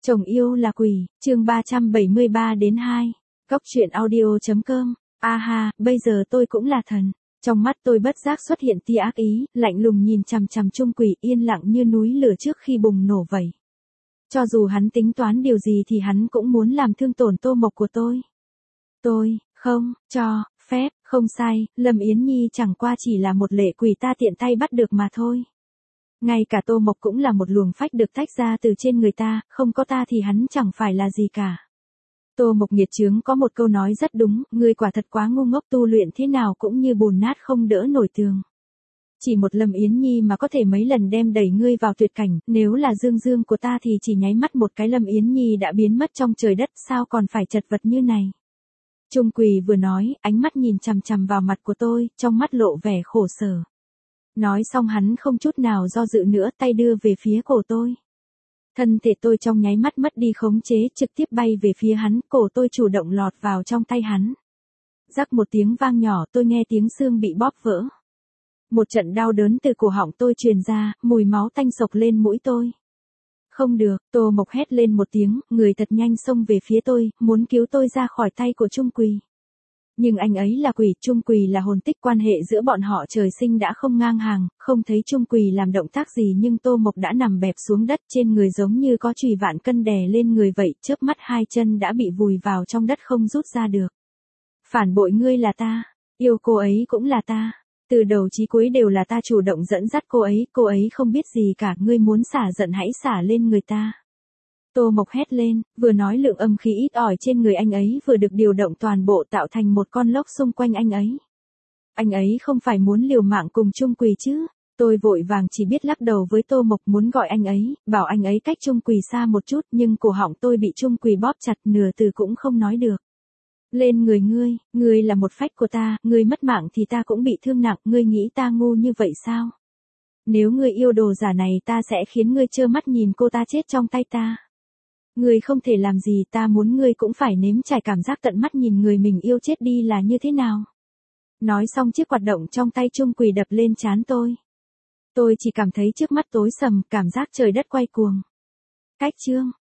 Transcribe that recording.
Chồng yêu là quỷ, chương 373 đến 2. Góc truyện audio.com. A ha, bây giờ tôi cũng là thần. Trong mắt tôi bất giác xuất hiện tia ác ý, lạnh lùng nhìn chằm chằm Trung Quỷ, yên lặng như núi lửa trước khi bùng nổ vậy. Cho dù hắn tính toán điều gì thì hắn cũng muốn làm thương tổn Tô Mộc của tôi. Tôi không cho phép. Không sai, Lâm Yến Nhi chẳng qua chỉ là một lệ quỷ ta tiện tay bắt được mà thôi. Ngay cả Tô Mộc cũng là một luồng phách được tách ra từ trên người ta, không có ta thì hắn chẳng phải là gì cả. Tô Mộc nghiệt chướng có một câu nói rất đúng, ngươi quả thật quá ngu ngốc, tu luyện thế nào cũng như bùn nát không đỡ nổi tường. Chỉ một Lâm Yến Nhi mà có thể mấy lần đem đẩy ngươi vào tuyệt cảnh, nếu là Dương Dương của ta thì chỉ nháy mắt một cái Lâm Yến Nhi đã biến mất trong trời đất, sao còn phải chật vật như này. Trung Quỳ vừa nói, ánh mắt nhìn chằm chằm vào mặt của tôi, trong mắt lộ vẻ khổ sở. Nói xong hắn không chút nào do dự nữa, tay đưa về phía cổ tôi. Thân thể tôi trong nháy mắt mất đi khống chế, trực tiếp bay về phía hắn, cổ tôi chủ động lọt vào trong tay hắn. Rắc một tiếng vang nhỏ, tôi nghe tiếng xương bị bóp vỡ. Một trận đau đớn từ cổ họng tôi truyền ra, mùi máu tanh sộc lên mũi tôi. Không được, Tô Mộc hét lên một tiếng, người thật nhanh xông về phía tôi, muốn cứu tôi ra khỏi tay của Trung Quỳ. Nhưng anh ấy là quỷ, Trung Quỳ là hồn tích, quan hệ giữa bọn họ trời sinh đã không ngang hàng, không thấy Trung Quỳ làm động tác gì nhưng Tô Mộc đã nằm bẹp xuống đất, trên người giống như có chùy vạn cân đè lên người vậy, chớp mắt hai chân đã bị vùi vào trong đất không rút ra được. Phản bội ngươi là ta, yêu cô ấy cũng là ta, từ đầu chí cuối đều là ta chủ động dẫn dắt cô ấy không biết gì cả, ngươi muốn xả giận hãy xả lên người ta. Tô Mộc hét lên, vừa nói lượng âm khí ít ỏi trên người anh ấy vừa được điều động toàn bộ tạo thành một con lốc xung quanh anh ấy. Anh ấy không phải muốn liều mạng cùng Trung Quỳ chứ? Tôi vội vàng chỉ biết lắc đầu với Tô Mộc, muốn gọi anh ấy, bảo anh ấy cách Trung Quỳ xa một chút, nhưng cổ họng tôi bị Trung Quỳ bóp chặt, nửa từ cũng không nói được. Lên người ngươi là một phách của ta, ngươi mất mạng thì ta cũng bị thương nặng, ngươi nghĩ ta ngu như vậy sao? Nếu ngươi yêu đồ giả này ta sẽ khiến ngươi trơ mắt nhìn cô ta chết trong tay ta. Ngươi không thể làm gì, ta muốn ngươi cũng phải nếm trải cảm giác tận mắt nhìn người mình yêu chết đi là như thế nào. Nói xong chiếc quạt động trong tay Trung Quỳ đập lên trán tôi. Tôi chỉ cảm thấy trước mắt tối sầm, cảm giác trời đất quay cuồng. Cách chương